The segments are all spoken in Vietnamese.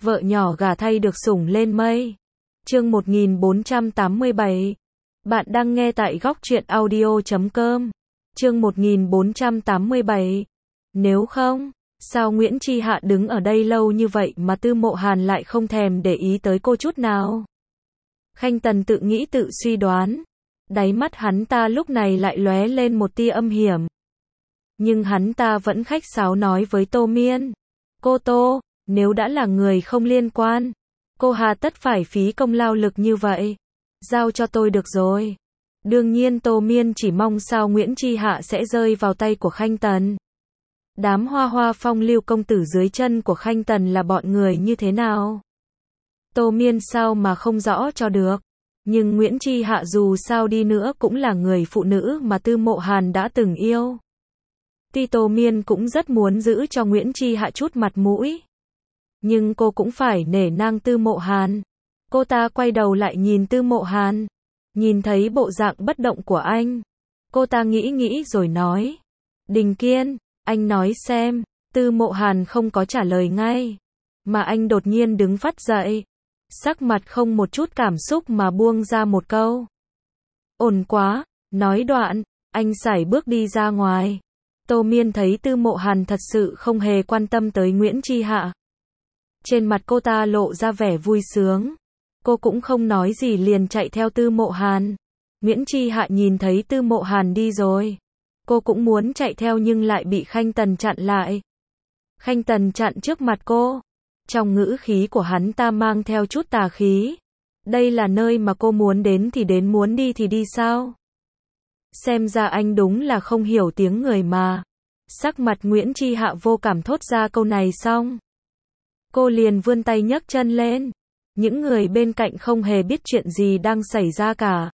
vợ nhỏ gả thay được sủng lên mây. Chương 1487. Bạn đang nghe tại góc truyện audio.com. Chương 1487. Nếu không, sao Nguyễn Chi Hạ đứng ở đây lâu như vậy mà Tư Mộ Hàn lại không thèm để ý tới cô chút nào? Khanh Tần tự nghĩ tự suy đoán. Đáy mắt hắn ta lúc này lại lóe lên một tia âm hiểm. Nhưng hắn ta vẫn khách sáo nói với Tô Miên. Cô Tô, nếu đã là người không liên quan, cô hà tất phải phí công lao lực như vậy. Giao cho tôi được rồi. Đương nhiên Tô Miên chỉ mong sao Nguyễn Chi Hạ sẽ rơi vào tay của Khanh Tần. Đám hoa hoa phong lưu công tử dưới chân của Khanh Tần là bọn người như thế nào? Tô Miên sao mà không rõ cho được. Nhưng Nguyễn Chi Hạ dù sao đi nữa cũng là người phụ nữ mà Tư Mộ Hàn đã từng yêu. Tuy Tô Miên cũng rất muốn giữ cho Nguyễn Chi Hạ chút mặt mũi, nhưng cô cũng phải nể nang Tư Mộ Hàn. Cô ta quay đầu lại nhìn Tư Mộ Hàn, nhìn thấy bộ dạng bất động của anh. Cô ta nghĩ rồi nói. Đình Kiên, anh nói xem. Tư Mộ Hàn không có trả lời ngay, mà anh đột nhiên đứng phắt dậy. Sắc mặt không một chút cảm xúc mà buông ra một câu. Ổn quá, nói đoạn, anh sải bước đi ra ngoài. Tô Miên thấy Tư Mộ Hàn thật sự không hề quan tâm tới Nguyễn Chi Hạ. Trên mặt cô ta lộ ra vẻ vui sướng. Cô cũng không nói gì liền chạy theo Tư Mộ Hàn. Nguyễn Chi Hạ nhìn thấy Tư Mộ Hàn đi rồi. Cô cũng muốn chạy theo nhưng lại bị Khanh Tần chặn lại. Khanh Tần chặn trước mặt cô. Trong ngữ khí của hắn ta mang theo chút tà khí. Đây là nơi mà cô muốn đến thì đến, muốn đi thì đi sao? Xem ra anh đúng là không hiểu tiếng người mà. Sắc mặt Nguyễn Chi Hạ vô cảm thốt ra câu này xong, cô liền vươn tay nhấc chân lên. Những người bên cạnh không hề biết chuyện gì đang xảy ra cả.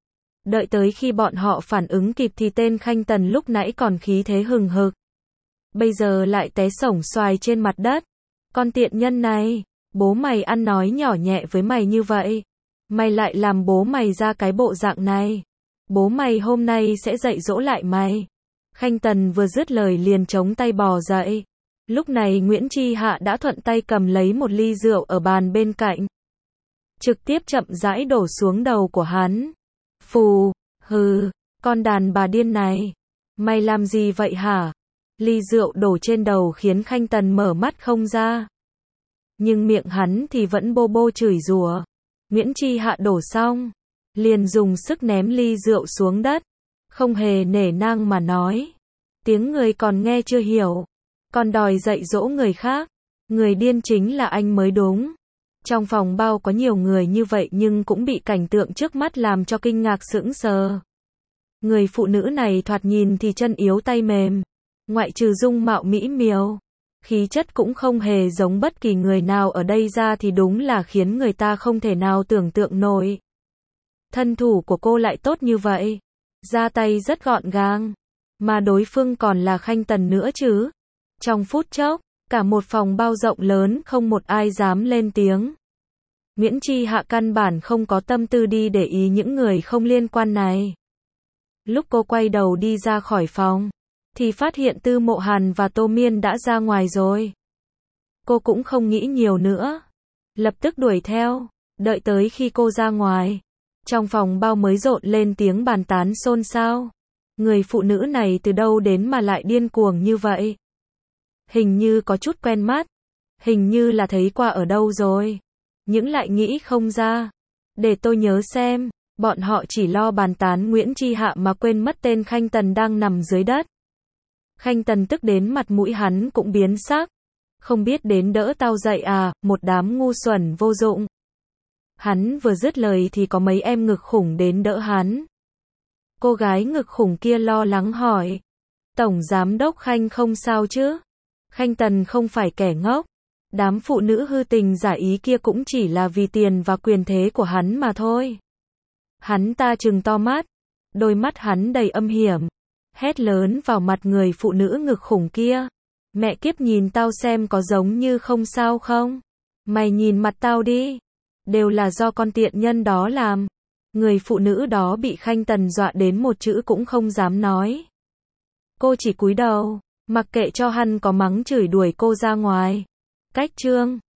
Đợi tới khi bọn họ phản ứng kịp thì tên Khanh Tần lúc nãy còn khí thế hừng hực, bây giờ lại té xổng xoài trên mặt đất. Con tiện nhân này, bố mày ăn nói nhỏ nhẹ với mày như vậy, mày lại làm bố mày ra cái bộ dạng này. Bố mày hôm nay sẽ dạy dỗ lại mày. Khanh Tần vừa dứt lời liền chống tay bò dậy. Lúc này Nguyễn Chi Hạ đã thuận tay cầm lấy một ly rượu ở bàn bên cạnh, trực tiếp chậm rãi đổ xuống đầu của hắn. Phù, hừ, con đàn bà điên này, mày làm gì vậy hả? Ly rượu đổ trên đầu khiến Khanh Tần mở mắt không ra. Nhưng miệng hắn thì vẫn bô bô chửi rủa. Nguyễn Chi Hạ đổ xong, liền dùng sức ném ly rượu xuống đất, không hề nể nang mà nói. Tiếng người còn nghe chưa hiểu, còn đòi dạy dỗ người khác. Người điên chính là anh mới đúng. Trong phòng bao có nhiều người như vậy nhưng cũng bị cảnh tượng trước mắt làm cho kinh ngạc sững sờ. Người phụ nữ này thoạt nhìn thì chân yếu tay mềm, ngoại trừ dung mạo mỹ miều, khí chất cũng không hề giống bất kỳ người nào ở đây ra thì đúng là khiến người ta không thể nào tưởng tượng nổi. Thân thủ của cô lại tốt như vậy, ra tay rất gọn gàng, mà đối phương còn là Khanh Tần nữa chứ. Trong phút chốc, cả một phòng bao rộng lớn không một ai dám lên tiếng. Nguyễn Chi Hạ căn bản không có tâm tư đi để ý những người không liên quan này. Lúc cô quay đầu đi ra khỏi phòng, thì phát hiện Tư Mộ Hàn và Tô Miên đã ra ngoài rồi. Cô cũng không nghĩ nhiều nữa, lập tức đuổi theo. Đợi tới khi cô ra ngoài, trong phòng bao mới rộn lên tiếng bàn tán xôn xao. Người phụ nữ này từ đâu đến mà lại điên cuồng như vậy? Hình như có chút quen mắt, hình như là thấy qua ở đâu rồi, nhưng lại nghĩ không ra. Để tôi nhớ xem. Bọn họ chỉ lo bàn tán Nguyễn Chi Hạ mà quên mất tên Khanh Tần đang nằm dưới đất. Khanh Tần tức đến mặt mũi hắn cũng biến sắc. Không biết đến đỡ tao dậy à, một đám ngu xuẩn vô dụng. Hắn vừa dứt lời thì có mấy em ngực khủng đến đỡ hắn. Cô gái ngực khủng kia lo lắng hỏi. Tổng giám đốc Khanh không sao chứ? Khanh Tần không phải kẻ ngốc. Đám phụ nữ hư tình giả ý kia cũng chỉ là vì tiền và quyền thế của hắn mà thôi. Hắn ta trừng to mắt, đôi mắt hắn đầy âm hiểm, hét lớn vào mặt người phụ nữ ngực khủng kia. Mẹ kiếp, nhìn tao xem có giống như không sao không? Mày nhìn mặt tao đi, đều là do con tiện nhân đó làm. Người phụ nữ đó bị Khanh Tần dọa đến một chữ cũng không dám nói. Cô chỉ cúi đầu, mặc kệ cho hắn có mắng chửi đuổi cô ra ngoài. Cách chương